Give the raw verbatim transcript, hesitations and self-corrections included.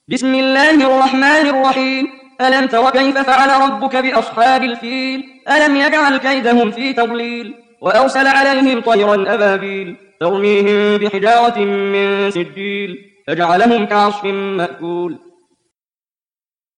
بسم الله الرحمن الرحيم. ألم تر كيف فعل ربك بأصحاب الفيل؟ ألم يجعل كيدهم في تضليل وأرسل عليهم طيرا أبابيل ترميهم بحجارة من سجيل فجعلهم كعصف مأكول